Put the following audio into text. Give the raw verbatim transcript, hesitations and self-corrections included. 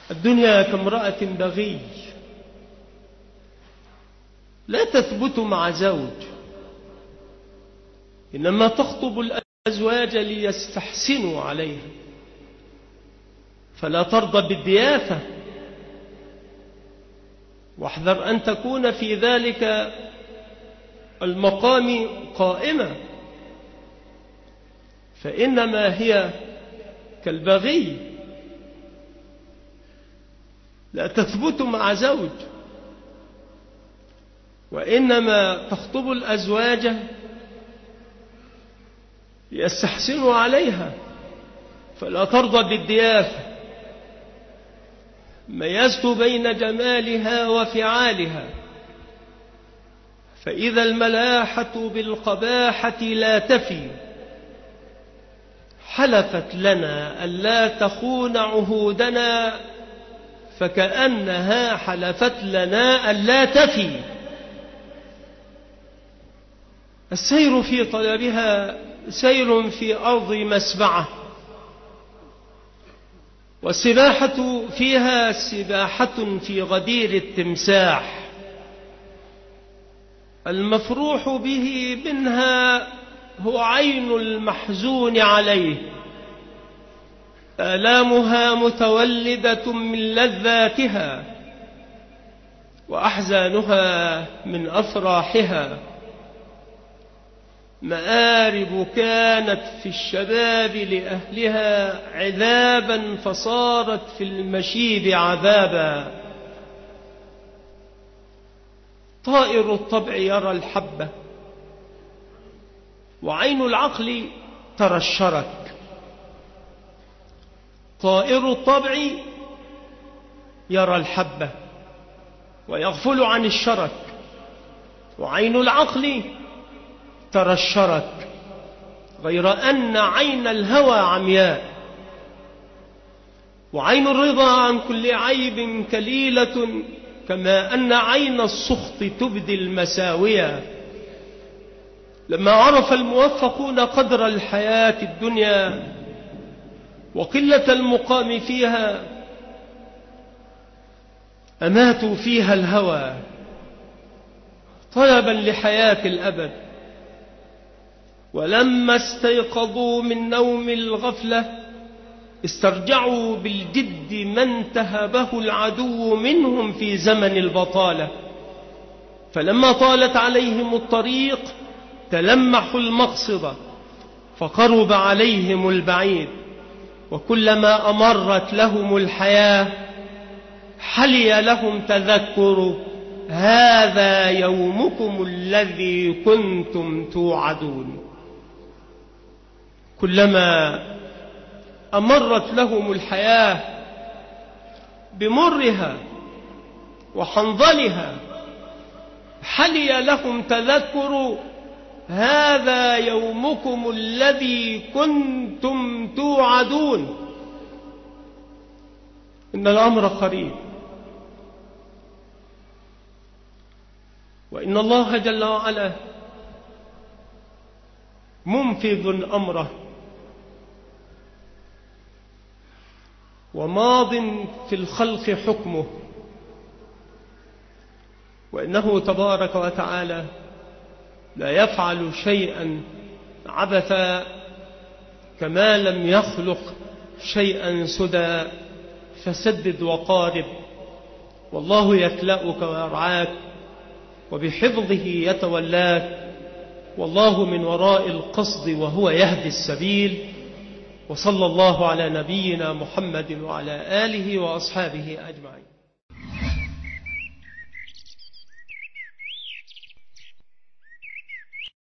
الدنيا كامرأة بغي لا تثبت مع زوج، إنما تخطب الأزواج ليستحسنوا عليها، فلا ترضى بالضيافة، واحذر أن تكون في ذلك المقام قائمة، فإنما هي كالبغي لا تثبت مع زوج، وإنما تخطب الأزواج ليستحسنوا عليها، فلا ترضى بالضيافة. ميزت بين جمالها وفعالها، فإذا الملاحة بالقباحة لا تفي، حلفت لنا ألا تخون عهودنا، فكأنها حلفت لنا ألا تفي. السير في طلبها سير في أرض مسبعة، والسباحة فيها سباحة في غدير التمساح. المفروح به منها هو عين المحزون عليه، آلامها متولدة من لذاتها، وأحزانها من أفراحها. مآرب كانت في الشباب لأهلها عذابا، فصارت في المشيب عذابا. طائر الطبع يرى الحبة، وعين العقل ترى الشرك. طائر الطبع يرى الحبة ويغفل عن الشرك، وعين العقل ترى الشرك، غير أن عين الهوى عمياء، وعين الرضا عن كل عيب كليلة، كما أن عين السخط تبدي المساوية. لما عرف الموفقون قدر الحياة الدنيا وقلة المقام فيها، أماتوا فيها الهوى طلبا لحياة الأبد. ولما استيقظوا من نوم الغفلة استرجعوا بالجد ما انتهبه العدو منهم في زمن البطالة. فلما طالت عليهم الطريق تلمحوا المقصد، فقرب عليهم البعيد. وكلما أمرت لهم الحياة حلي لهم تذكر هذا يومكم الذي كنتم توعدون. كلما أمرت لهم الحياة بمرها وحنظلها حلي لهم تذكر هذا يومكم الذي كنتم توعدون. إن الأمر قريب، وإن الله جل وعلا منفذ أمره وماض في الخلق حكمه، وإنه تبارك وتعالى لا يفعل شيئا عبثا، كما لم يخلق شيئا سدى. فسدد وقارب، والله يكلأك ويرعاك، وبحفظه يتولاك، والله من وراء القصد وهو يهدي السبيل. وصلى الله على نبينا محمد وعلى آله وأصحابه أجمعين.